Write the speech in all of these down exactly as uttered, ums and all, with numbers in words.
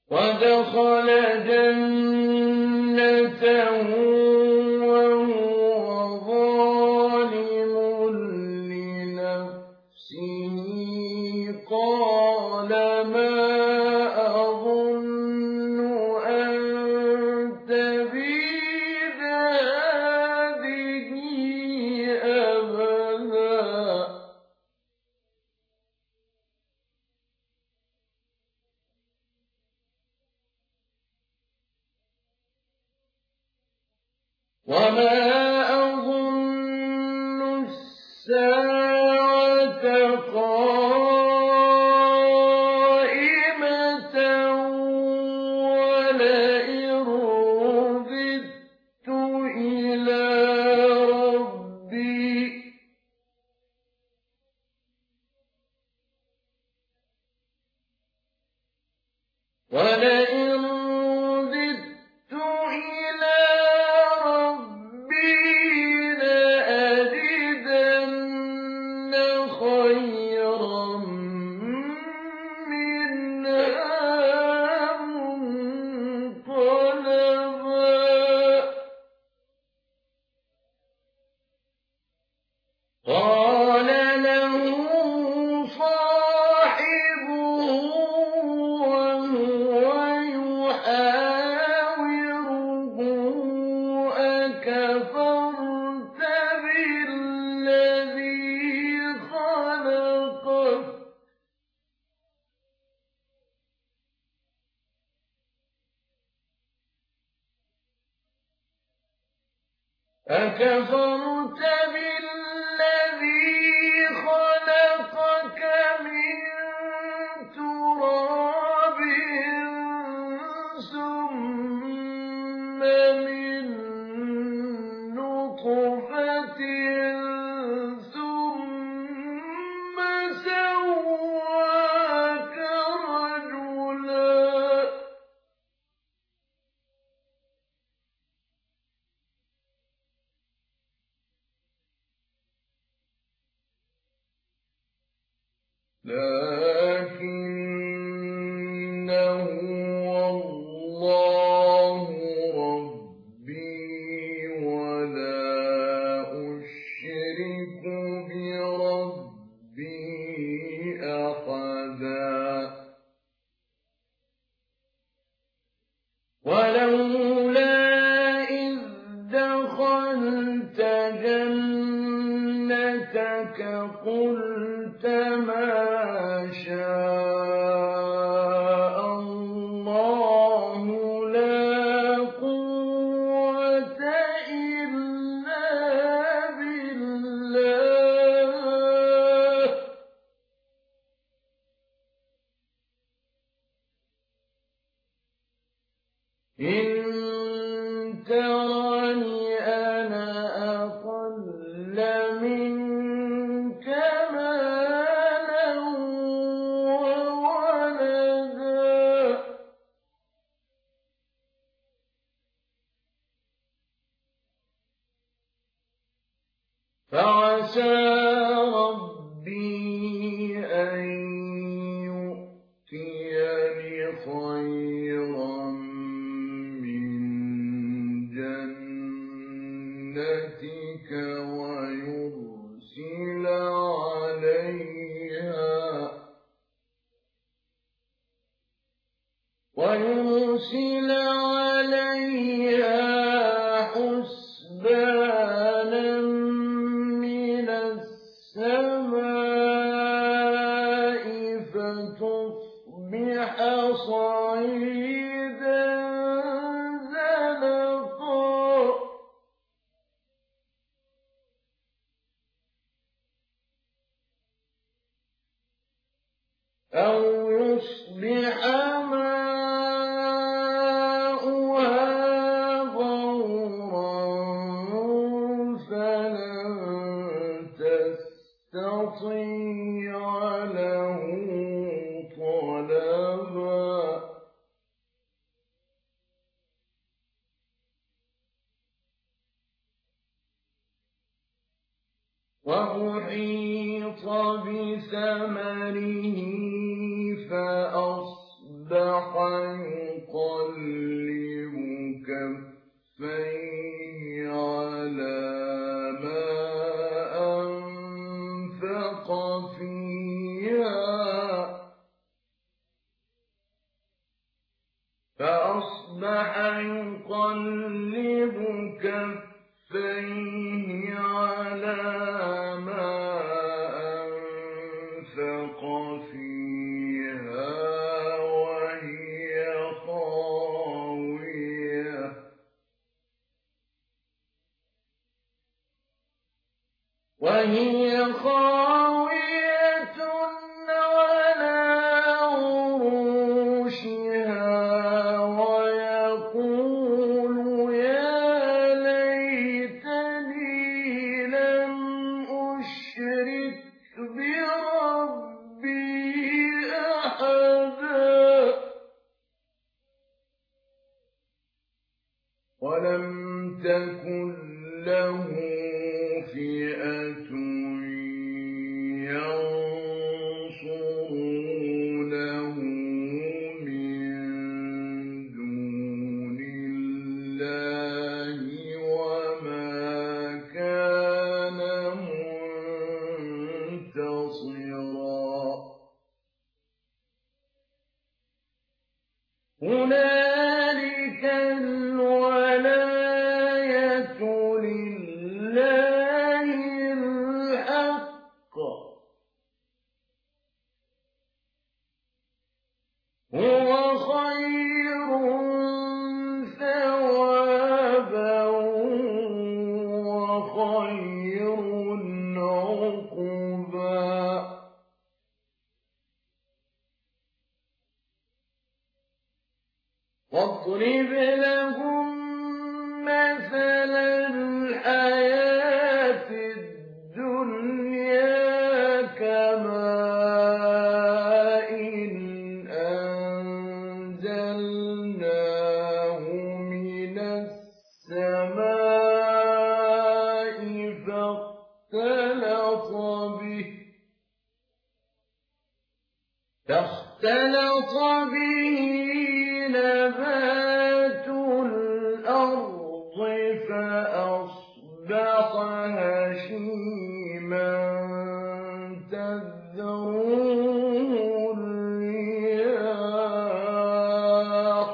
ودخل جنته وهو ظالم لنفسه قال ما أظن أن تبيد هذه أبدا وما أظن الساعة قائمة ولئن رددت إلى ربي ولئن رددت إلى لأجدن خيرا منها منقلبا قال له صاحبه وهو يحاوره أكفرت بالذي خلقك أكفرت بالذي خلقك من تراب ثم من نطفة ثم سواك رجلا لكن هو الله ربي ولا أشرك بربي أحدا ولولا إذ دخلت جنتك قلت ما شاء الله لا قوة إلا بالله إن ترني أنا أقل منك مالا وولدا فعسى ربي أن يؤتيني خيرا من جنتك ويرسل عليها ويرسل عليها حسبانا من السماء فتصبح صعيدا زلقا أو يصبح ماؤها غورا فلن تستطيع له طلبا وأحيط بثمره فأصبح فيها فأصبح يقلب كفيه على ما أنفق فيها وهي خاوية وهي خاوية على عروشها ويقول يا ليتني لم أشرك بربي أحدا ولم تكن له فئة ينصرونه من دون الله وما كان منتصرا هنالك الولاية لله الحق هو خير ثوابا وخير عقبا واضرب لهم مثل الحياة الدنيا كماء أنزلناه من السماء فاختلط به فاختلط به نبات الأرض فأصبح هشيما تذروه الرياح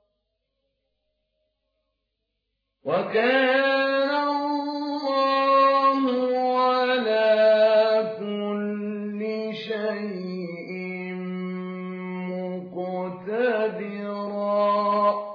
وكان الله على كل شيء مقتدرا